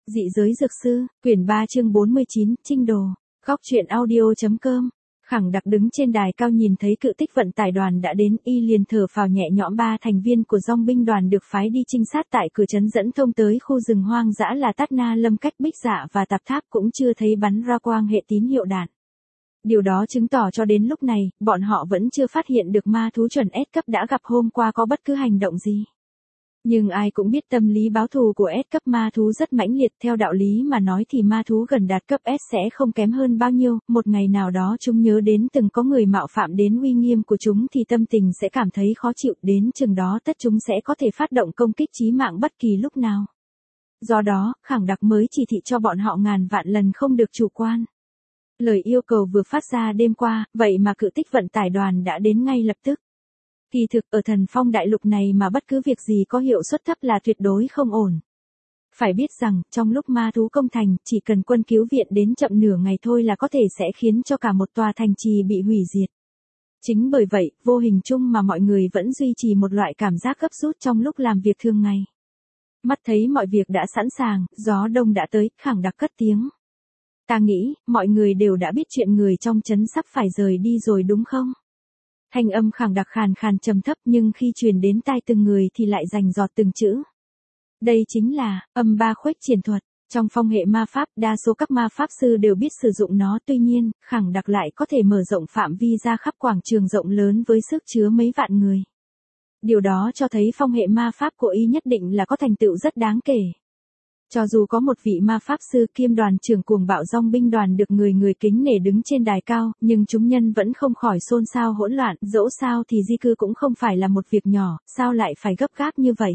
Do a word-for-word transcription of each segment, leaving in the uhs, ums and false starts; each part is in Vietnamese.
Dị giới dược sư, quyển ba chương bốn mươi chín, Trinh đồ. Góc truyện audio.com. Khẳng Đặc đứng trên đài cao nhìn thấy cự tích vận tải đoàn đã đến, y liền thở phào nhẹ nhõm. Ba thành viên của dong binh đoàn được phái đi trinh sát tại cửa trấn dẫn thông tới khu rừng hoang dã là Tát Na Lâm, cách Bích Dạ và Tạp Tháp cũng chưa thấy bắn ra quang hệ tín hiệu đạn. Điều đó chứng tỏ cho đến lúc này, bọn họ vẫn chưa phát hiện được ma thú chuẩn S cấp đã gặp hôm qua có bất cứ hành động gì. Nhưng ai cũng biết tâm lý báo thù của S cấp ma thú rất mãnh liệt, theo đạo lý mà nói thì ma thú gần đạt cấp S sẽ không kém hơn bao nhiêu, một ngày nào đó chúng nhớ đến từng có người mạo phạm đến uy nghiêm của chúng thì tâm tình sẽ cảm thấy khó chịu, đến chừng đó tất chúng sẽ có thể phát động công kích chí mạng bất kỳ lúc nào. Do đó, Khẳng Đặc mới chỉ thị cho bọn họ ngàn vạn lần không được chủ quan. Lời yêu cầu vừa phát ra đêm qua, vậy mà cự tích vận tải đoàn đã đến ngay lập tức. Kỳ thực ở Thần Phong đại lục này mà bất cứ việc gì có hiệu suất thấp là tuyệt đối không ổn. Phải biết rằng, trong lúc ma thú công thành, chỉ cần quân cứu viện đến chậm nửa ngày thôi là có thể sẽ khiến cho cả một tòa thành trì bị hủy diệt. Chính bởi vậy, vô hình chung mà mọi người vẫn duy trì một loại cảm giác gấp rút trong lúc làm việc thường ngày. Mắt thấy mọi việc đã sẵn sàng, gió đông đã tới, Khẳng Đặc cất tiếng. Ta nghĩ, mọi người đều đã biết chuyện người trong trấn sắp phải rời đi rồi đúng không? Thanh âm Khẳng Đặc khàn khàn trầm thấp, nhưng khi truyền đến tai từng người thì lại rành rọt từng chữ. Đây chính là âm ba khuếch triển thuật. Trong phong hệ ma pháp, đa số các ma pháp sư đều biết sử dụng nó, tuy nhiên, Khẳng Đặc lại có thể mở rộng phạm vi ra khắp quảng trường rộng lớn với sức chứa mấy vạn người. Điều đó cho thấy phong hệ ma pháp của y nhất định là có thành tựu rất đáng kể. Cho dù có một vị ma pháp sư kiêm đoàn trưởng cuồng bạo dong binh đoàn được người người kính nể đứng trên đài cao, nhưng chúng nhân vẫn không khỏi xôn xao hỗn loạn, dẫu sao thì di cư cũng không phải là một việc nhỏ, sao lại phải gấp gáp như vậy?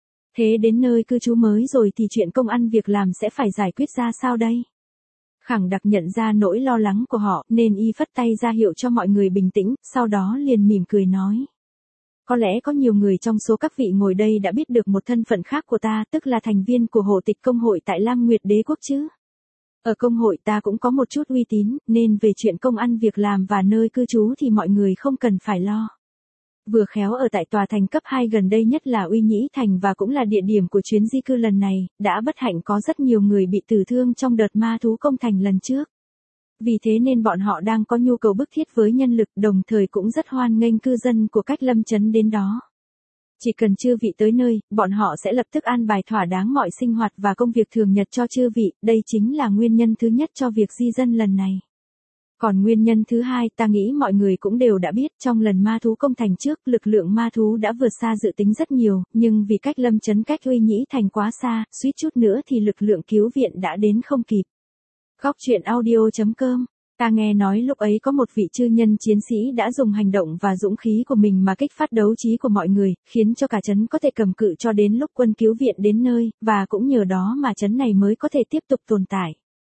Thế đến nơi cư trú mới rồi thì chuyện công ăn việc làm sẽ phải giải quyết ra sao đây? Khẳng Đặc nhận ra nỗi lo lắng của họ, nên y phất tay ra hiệu cho mọi người bình tĩnh, sau đó liền mỉm cười nói. Có lẽ có nhiều người trong số các vị ngồi đây đã biết được một thân phận khác của ta, tức là thành viên của hộ tịch công hội tại Lam Nguyệt Đế Quốc chứ. Ở công hội ta cũng có một chút uy tín, nên về chuyện công ăn việc làm và nơi cư trú thì mọi người không cần phải lo. Vừa khéo ở tại tòa thành cấp hai gần đây nhất là Uy Nhĩ Thành và cũng là địa điểm của chuyến di cư lần này, đã bất hạnh có rất nhiều người bị tử thương trong đợt ma thú công thành lần trước. Vì thế nên bọn họ đang có nhu cầu bức thiết với nhân lực, đồng thời cũng rất hoan nghênh cư dân của cách lâm trấn đến đó. Chỉ cần chư vị tới nơi, bọn họ sẽ lập tức an bài thỏa đáng mọi sinh hoạt và công việc thường nhật cho chư vị, đây chính là nguyên nhân thứ nhất cho việc di dân lần này. Còn nguyên nhân thứ hai, ta nghĩ mọi người cũng đều đã biết, trong lần ma thú công thành trước, lực lượng ma thú đã vượt xa dự tính rất nhiều, nhưng vì cách lâm trấn cách Uy Nhĩ Thành quá xa, suýt chút nữa thì lực lượng cứu viện đã đến không kịp. Góc truyện audio.com. Ta nghe nói lúc ấy có một vị chư nhân chiến sĩ đã dùng hành động và dũng khí của mình mà kích phát đấu trí của mọi người, khiến cho cả trấn có thể cầm cự cho đến lúc quân cứu viện đến nơi, và cũng nhờ đó mà trấn này mới có thể tiếp tục tồn tại.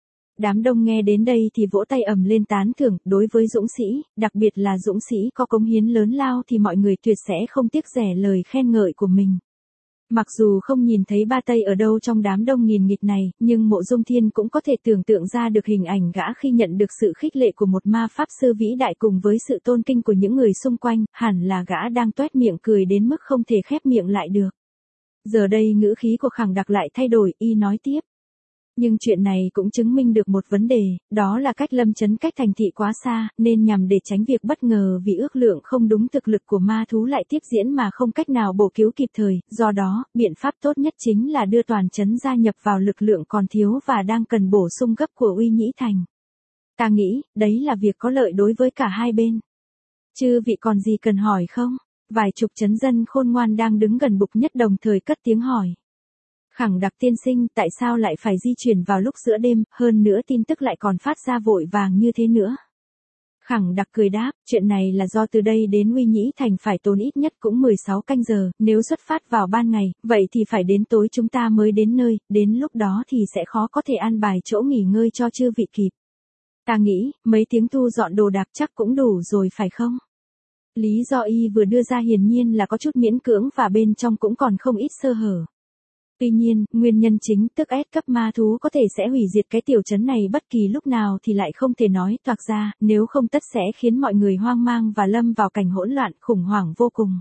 Đám đông nghe đến đây thì vỗ tay ầm lên tán thưởng, đối với dũng sĩ, đặc biệt là dũng sĩ có cống hiến lớn lao thì mọi người tuyệt sẽ không tiếc rẻ lời khen ngợi của mình. Mặc dù không nhìn thấy Ba Tây ở đâu trong đám đông nghìn nghịt này, nhưng Mộ Dung Thiên cũng có thể tưởng tượng ra được hình ảnh gã khi nhận được sự khích lệ của một ma pháp sư vĩ đại cùng với sự tôn kinh của những người xung quanh, hẳn là gã đang toét miệng cười đến mức không thể khép miệng lại được. Giờ đây ngữ khí của Khẳng Đặc lại thay đổi, y nói tiếp. Nhưng chuyện này cũng chứng minh được một vấn đề, đó là cách lâm trấn cách thành thị quá xa, nên nhằm để tránh việc bất ngờ vì ước lượng không đúng thực lực của ma thú lại tiếp diễn mà không cách nào bổ cứu kịp thời, do đó, biện pháp tốt nhất chính là đưa toàn trấn gia nhập vào lực lượng còn thiếu và đang cần bổ sung gấp của Uy Nhĩ Thành. Ta nghĩ, đấy là việc có lợi đối với cả hai bên. Chư vị còn gì cần hỏi không? Vài chục trấn dân khôn ngoan đang đứng gần Bục Nhất đồng thời cất tiếng hỏi. Khẳng Đặc tiên sinh, tại sao lại phải di chuyển vào lúc giữa đêm, hơn nữa tin tức lại còn phát ra vội vàng như thế nữa? Khẳng Đặc cười đáp, chuyện này là do từ đây đến Uy Nhĩ Thành phải tốn ít nhất cũng mười sáu canh giờ, nếu xuất phát vào ban ngày, vậy thì phải đến tối chúng ta mới đến nơi, đến lúc đó thì sẽ khó có thể an bài chỗ nghỉ ngơi cho chư vị kịp. Ta nghĩ, mấy tiếng thu dọn đồ đạc chắc cũng đủ rồi phải không? Lý do y vừa đưa ra hiển nhiên là có chút miễn cưỡng và bên trong cũng còn không ít sơ hở. Tuy nhiên, nguyên nhân chính tức S cấp ma thú có thể sẽ hủy diệt cái tiểu trấn này bất kỳ lúc nào thì lại không thể nói toạc ra, nếu không tất sẽ khiến mọi người hoang mang và lâm vào cảnh hỗn loạn, khủng hoảng vô cùng.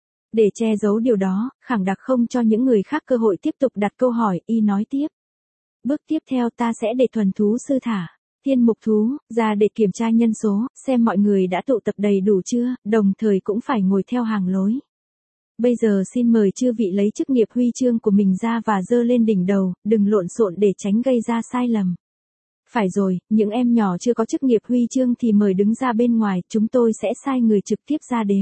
Để che giấu điều đó, Khẳng Đặc không cho những người khác cơ hội tiếp tục đặt câu hỏi, y nói tiếp. Bước tiếp theo ta sẽ để thuần thú sư thả thiên mục thú ra để kiểm tra nhân số, xem mọi người đã tụ tập đầy đủ chưa, đồng thời cũng phải ngồi theo hàng lối. Bây giờ xin mời chư vị lấy chức nghiệp huy chương của mình ra và giơ lên đỉnh đầu, đừng lộn xộn để tránh gây ra sai lầm. Phải rồi, những em nhỏ chưa có chức nghiệp huy chương thì mời đứng ra bên ngoài, chúng tôi sẽ sai người trực tiếp ra đếm.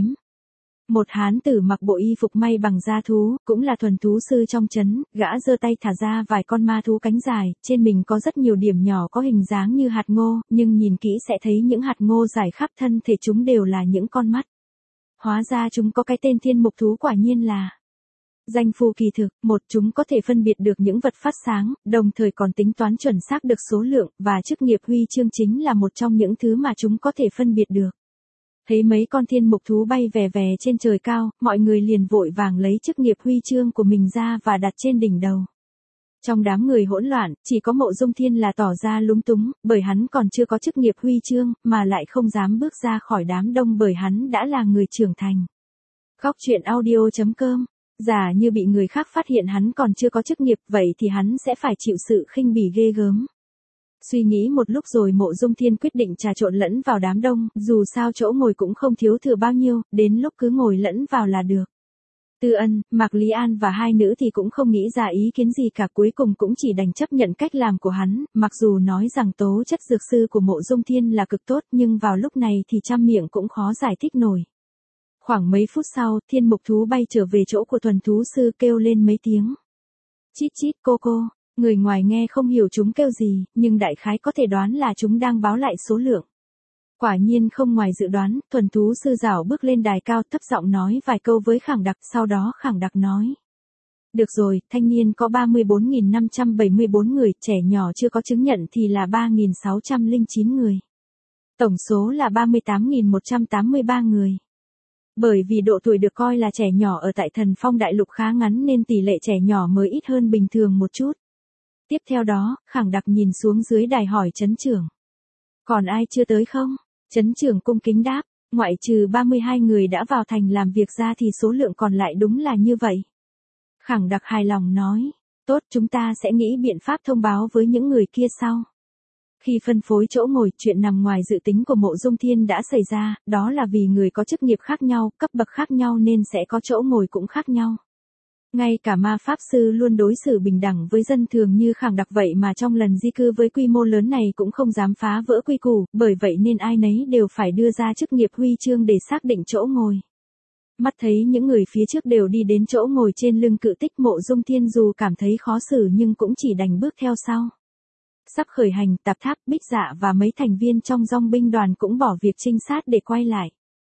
Một hán tử mặc bộ y phục may bằng da thú, cũng là thuần thú sư trong trấn, gã giơ tay thả ra vài con ma thú cánh dài, trên mình có rất nhiều điểm nhỏ có hình dáng như hạt ngô, nhưng nhìn kỹ sẽ thấy những hạt ngô dài khắp thân thể chúng đều là những con mắt. Hóa ra chúng có cái tên thiên mục thú, quả nhiên là danh phù kỳ thực. Một, chúng có thể phân biệt được những vật phát sáng, đồng thời còn tính toán chuẩn xác được số lượng, và chức nghiệp huy chương chính là một trong những thứ mà chúng có thể phân biệt được. Thấy mấy con thiên mục thú bay vè vè trên trời cao, mọi người liền vội vàng lấy chức nghiệp huy chương của mình ra và đặt trên đỉnh đầu. Trong đám người hỗn loạn, chỉ có Mộ Dung Thiên là tỏ ra lúng túng, bởi hắn còn chưa có chức nghiệp huy chương, mà lại không dám bước ra khỏi đám đông bởi hắn đã là người trưởng thành. Góc truyện audio chấm com. Giả như bị người khác phát hiện hắn còn chưa có chức nghiệp, vậy thì hắn sẽ phải chịu sự khinh bỉ ghê gớm. Suy nghĩ một lúc rồi Mộ Dung Thiên quyết định trà trộn lẫn vào đám đông, dù sao chỗ ngồi cũng không thiếu thừa bao nhiêu, đến lúc cứ ngồi lẫn vào là được. Tư Ân, Mạc Lý An và hai nữ thì cũng không nghĩ ra ý kiến gì cả, cuối cùng cũng chỉ đành chấp nhận cách làm của hắn, mặc dù nói rằng tố chất dược sư của Mộ Dung Thiên là cực tốt, nhưng vào lúc này thì trăm miệng cũng khó giải thích nổi. Khoảng mấy phút sau, thiên mục thú bay trở về chỗ của thuần thú sư kêu lên mấy tiếng. Chít chít cô cô, người ngoài nghe không hiểu chúng kêu gì, nhưng đại khái có thể đoán là chúng đang báo lại số lượng. Quả nhiên không ngoài dự đoán, thuần thú sư rảo bước lên đài cao thấp giọng nói vài câu với Khảng Đặc, sau đó Khảng Đặc nói. Được rồi, thanh niên có ba mươi bốn nghìn năm trăm bảy mươi bốn người, trẻ nhỏ chưa có chứng nhận thì là ba nghìn sáu trăm lẻ chín người. Tổng số là ba mươi tám nghìn một trăm tám mươi ba người. Bởi vì độ tuổi được coi là trẻ nhỏ ở tại Thần Phong Đại Lục khá ngắn nên tỷ lệ trẻ nhỏ mới ít hơn bình thường một chút. Tiếp theo đó, Khảng Đặc nhìn xuống dưới đài hỏi trấn trưởng. Còn ai chưa tới không? Trấn trưởng cung kính đáp, ngoại trừ ba mươi hai người đã vào thành làm việc ra thì số lượng còn lại đúng là như vậy. Khảng Đặc hài lòng nói, tốt, chúng ta sẽ nghĩ biện pháp thông báo với những người kia sau. Khi phân phối chỗ ngồi, chuyện nằm ngoài dự tính của Mộ Dung Thiên đã xảy ra, đó là vì người có chức nghiệp khác nhau, cấp bậc khác nhau nên sẽ có chỗ ngồi cũng khác nhau. Ngay cả ma pháp sư luôn đối xử bình đẳng với dân thường như Khảng Đặc vậy mà trong lần di cư với quy mô lớn này cũng không dám phá vỡ quy củ, bởi vậy nên ai nấy đều phải đưa ra chức nghiệp huy chương để xác định chỗ ngồi. Mắt thấy những người phía trước đều đi đến chỗ ngồi trên lưng cự tích, Mộ Dung Thiên dù cảm thấy khó xử nhưng cũng chỉ đành bước theo sau. Sắp khởi hành, Tạp Tháp, Bích Dạ và mấy thành viên trong dòng binh đoàn cũng bỏ việc trinh sát để quay lại.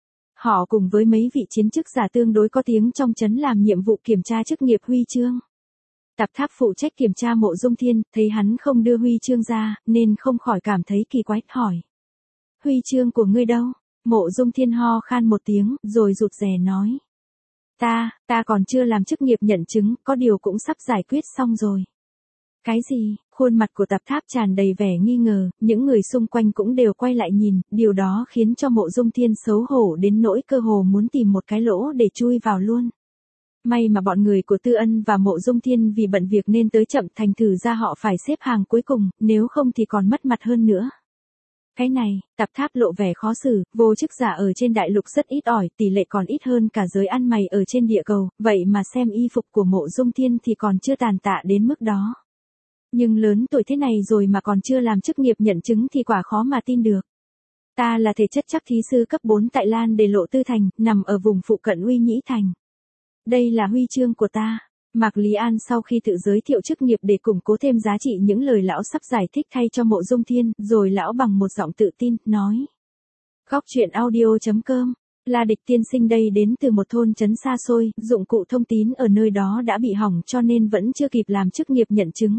Họ cùng với mấy vị chiến chức giả tương đối có tiếng trong trấn làm nhiệm vụ kiểm tra chức nghiệp huy chương. Tạp Tháp phụ trách kiểm tra Mộ Dung Thiên, thấy hắn không đưa huy chương ra, nên không khỏi cảm thấy kỳ quái, hỏi. Huy chương của ngươi đâu? Mộ Dung Thiên ho khan một tiếng, rồi rụt rè nói. Ta, ta còn chưa làm chức nghiệp nhận chứng, có điều cũng sắp giải quyết xong rồi. Cái gì? Khuôn mặt của Tạp Tháp tràn đầy vẻ nghi ngờ, những người xung quanh cũng đều quay lại nhìn, điều đó khiến cho Mộ Dung Thiên xấu hổ đến nỗi cơ hồ muốn tìm một cái lỗ để chui vào luôn. May mà bọn người của Tư Ân và Mộ Dung Thiên vì bận việc nên tới chậm, thành thử ra họ phải xếp hàng cuối cùng, nếu không thì còn mất mặt hơn nữa. Cái này, Tạp Tháp lộ vẻ khó xử, vô chức giả ở trên đại lục rất ít ỏi, tỷ lệ còn ít hơn cả giới ăn mày ở trên địa cầu, vậy mà xem y phục của Mộ Dung Thiên thì còn chưa tàn tạ đến mức đó. Nhưng lớn tuổi thế này rồi mà còn chưa làm chức nghiệp nhận chứng thì quả khó mà tin được. Ta là thể chất chắc thí sư cấp bốn tại Lan Đề Lộ Tư Thành, nằm ở vùng phụ cận Uy Nhĩ Thành. Đây là huy chương của ta. Mạc Lý An sau khi tự giới thiệu chức nghiệp để củng cố thêm giá trị những lời lão sắp giải thích thay cho Mộ Dung Thiên, rồi lão bằng một giọng tự tin, nói. Góc truyện audio chấm com. La Địch tiên sinh đây đến từ một thôn trấn xa xôi, dụng cụ thông tín ở nơi đó đã bị hỏng cho nên vẫn chưa kịp làm chức nghiệp nhận chứng.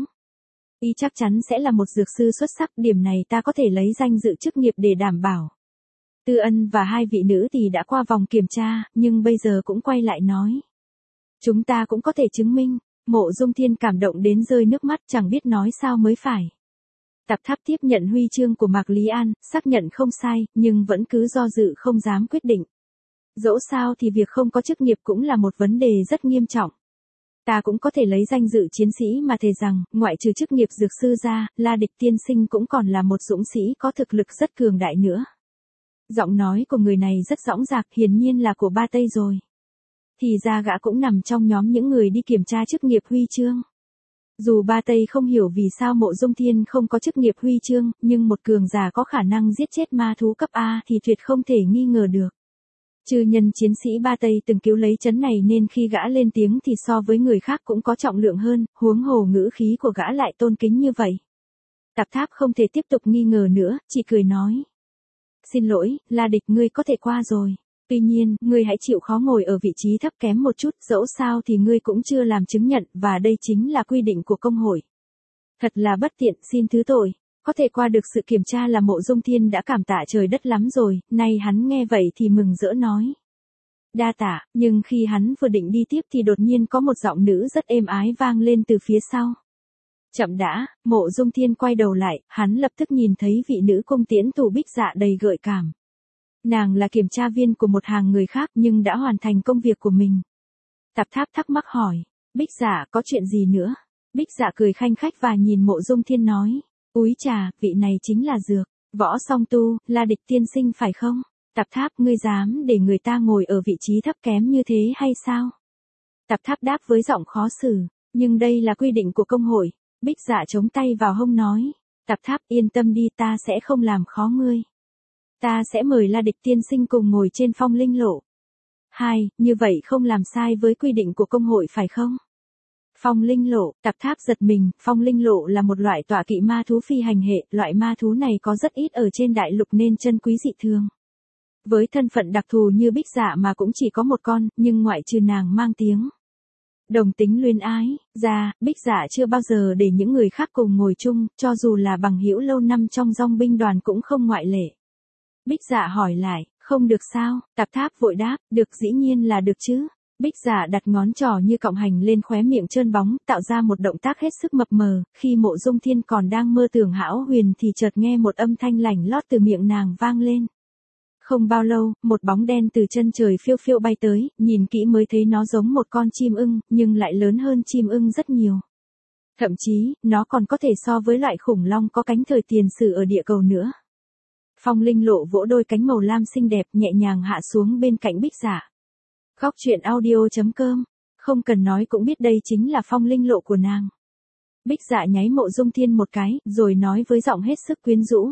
Y chắc chắn sẽ là một dược sư xuất sắc, điểm này ta có thể lấy danh dự chức nghiệp để đảm bảo. Tư Ân và hai vị nữ thì đã qua vòng kiểm tra, nhưng bây giờ cũng quay lại nói. Chúng ta cũng có thể chứng minh. Mộ Dung Thiên cảm động đến rơi nước mắt, chẳng biết nói sao mới phải. Tạp Tháp tiếp nhận huy chương của Mạc Lý An, xác nhận không sai, nhưng vẫn cứ do dự không dám quyết định. Dẫu sao thì việc không có chức nghiệp cũng là một vấn đề rất nghiêm trọng. Ta cũng có thể lấy danh dự chiến sĩ mà thề rằng, ngoại trừ chức nghiệp dược sư ra, La Địch tiên sinh cũng còn là một dũng sĩ có thực lực rất cường đại nữa. Giọng nói của người này rất dõng dạc, hiển nhiên là của Ba Tây rồi. Thì ra gã cũng nằm trong nhóm những người đi kiểm tra chức nghiệp huy chương. Dù Ba Tây không hiểu vì sao Mộ Dung Thiên không có chức nghiệp huy chương, nhưng một cường giả có khả năng giết chết ma thú cấp A thì tuyệt không thể nghi ngờ được. Trừ nhân chiến sĩ Ba Tây từng cứu lấy trấn này nên khi gã lên tiếng thì so với người khác cũng có trọng lượng hơn, huống hồ ngữ khí của gã lại tôn kính như vậy. Tạp Tháp không thể tiếp tục nghi ngờ nữa, chỉ cười nói. Xin lỗi, La Địch, ngươi có thể qua rồi. Tuy nhiên, ngươi hãy chịu khó ngồi ở vị trí thấp kém một chút, dẫu sao thì ngươi cũng chưa làm chứng nhận, và đây chính là quy định của công hội. Thật là bất tiện, xin thứ tội. Có thể qua được sự kiểm tra là Mộ Dung Thiên đã cảm tạ trời đất lắm rồi, nay hắn nghe vậy thì mừng rỡ nói. Đa tạ, nhưng khi hắn vừa định đi tiếp thì đột nhiên có một giọng nữ rất êm ái vang lên từ phía sau. Chậm đã, Mộ Dung Thiên quay đầu lại, hắn lập tức nhìn thấy vị nữ cung tiễn thủ Bích Dạ đầy gợi cảm. Nàng là kiểm tra viên của một hàng người khác nhưng đã hoàn thành công việc của mình. Tạp Tháp thắc mắc hỏi, Bích Dạ có chuyện gì nữa? Bích Dạ cười khanh khách và nhìn Mộ Dung Thiên nói, úi trà, vị này chính là Dược, Võ Song Tu, La Địch tiên sinh phải không? Tạp Tháp, ngươi dám để người ta ngồi ở vị trí thấp kém như thế hay sao? Tạp Tháp đáp với giọng khó xử, nhưng đây là quy định của công hội. Bích Dạ chống tay vào hông nói, Tạp Tháp yên tâm đi, ta sẽ không làm khó ngươi. Ta sẽ mời La Địch tiên sinh cùng ngồi trên phong linh lộ. Hai, như vậy không làm sai với quy định của công hội phải không? Phong linh lộ, Tạp Tháp giật mình, phong linh lộ là một loại tọa kỵ ma thú phi hành hệ, loại ma thú này có rất ít ở trên đại lục nên chân quý dị thường. Với thân phận đặc thù như Bích Dạ mà cũng chỉ có một con, nhưng ngoại trừ nàng mang tiếng đồng tính luyến ái, ra, Bích Dạ chưa bao giờ để những người khác cùng ngồi chung, cho dù là bằng hữu lâu năm trong dòng binh đoàn cũng không ngoại lệ. Bích Dạ hỏi lại, không được sao? Tạp Tháp vội đáp, được, dĩ nhiên là được chứ. Bích Dạ đặt ngón trỏ như cọng hành lên khóe miệng trơn bóng, tạo ra một động tác hết sức mập mờ, khi Mộ Dung Thiên còn đang mơ tưởng hão huyền thì chợt nghe một âm thanh lảnh lót từ miệng nàng vang lên. Không bao lâu, một bóng đen từ chân trời phiêu phiêu bay tới, nhìn kỹ mới thấy nó giống một con chim ưng, nhưng lại lớn hơn chim ưng rất nhiều. Thậm chí, nó còn có thể so với loại khủng long có cánh thời tiền sử ở địa cầu nữa. Phong linh lộ vỗ đôi cánh màu lam xinh đẹp nhẹ nhàng hạ xuống bên cạnh Bích Dạ. Góc truyện audio chấm com, không cần nói cũng biết đây chính là phong linh lộ của nàng. Bích Dạ nháy Mộ Dung Thiên một cái, rồi nói với giọng hết sức quyến rũ.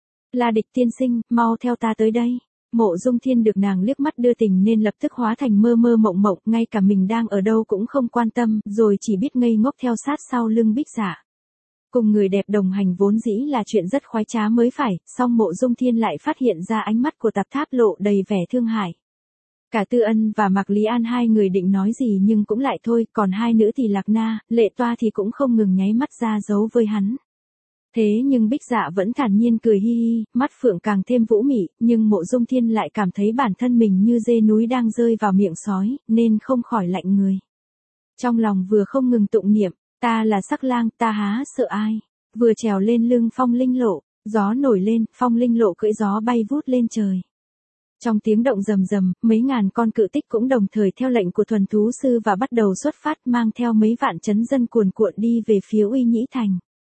La Địch tiên sinh, mau theo ta tới đây. Mộ Dung Thiên được nàng liếc mắt đưa tình nên lập tức hóa thành mơ mơ mộng mộng, ngay cả mình đang ở đâu cũng không quan tâm, rồi chỉ biết ngây ngốc theo sát sau lưng Bích Dạ. Cùng người đẹp đồng hành vốn dĩ là chuyện rất khoái trá mới phải, song Mộ Dung Thiên lại phát hiện ra ánh mắt của Tạp Tháp lộ đầy vẻ thương hại. Cả Tư Ân và Mạc Lý An hai người định nói gì nhưng cũng lại thôi, còn hai nữ thì Lạc Na, Lệ Toa thì cũng không ngừng nháy mắt ra dấu với hắn. Thế nhưng Bích Dạ vẫn thản nhiên cười hi hi, mắt phượng càng thêm vũ mị, nhưng Mộ Dung Thiên lại cảm thấy bản thân mình như dê núi đang rơi vào miệng sói, nên không khỏi lạnh người. Trong lòng vừa không ngừng tụng niệm, ta là sắc lang, ta há sợ ai. Vừa trèo lên lưng phong linh lộ, gió nổi lên, phong linh lộ cưỡi gió bay vút lên trời. Trong tiếng động rầm rầm, mấy ngàn con cự tích cũng đồng thời theo lệnh của thuần thú sư và bắt đầu xuất phát mang theo mấy vạn trấn dân cuồn cuộn đi về phía Uy Nhĩ Thành.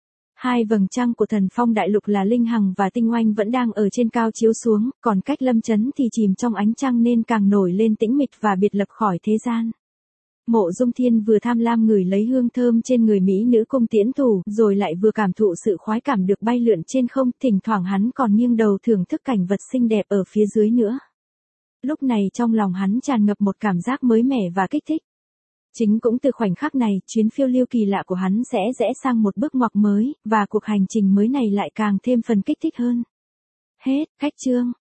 Hai vầng trăng của thần phong đại lục là Linh Hằng và Tinh Oanh vẫn đang ở trên cao chiếu xuống, còn cách Lâm Trấn thì chìm trong ánh trăng nên càng nổi lên tĩnh mịch và biệt lập khỏi thế gian. Mộ Dung Thiên vừa tham lam ngửi lấy hương thơm trên người mỹ nữ cung tiễn thủ, rồi lại vừa cảm thụ sự khoái cảm được bay lượn trên không, thỉnh thoảng hắn còn nghiêng đầu thưởng thức cảnh vật xinh đẹp ở phía dưới nữa. Lúc này trong lòng hắn tràn ngập một cảm giác mới mẻ và kích thích. Chính cũng từ khoảnh khắc này, chuyến phiêu lưu kỳ lạ của hắn sẽ rẽ sang một bước ngoặt mới, và cuộc hành trình mới này lại càng thêm phần kích thích hơn. Hết, cách chương.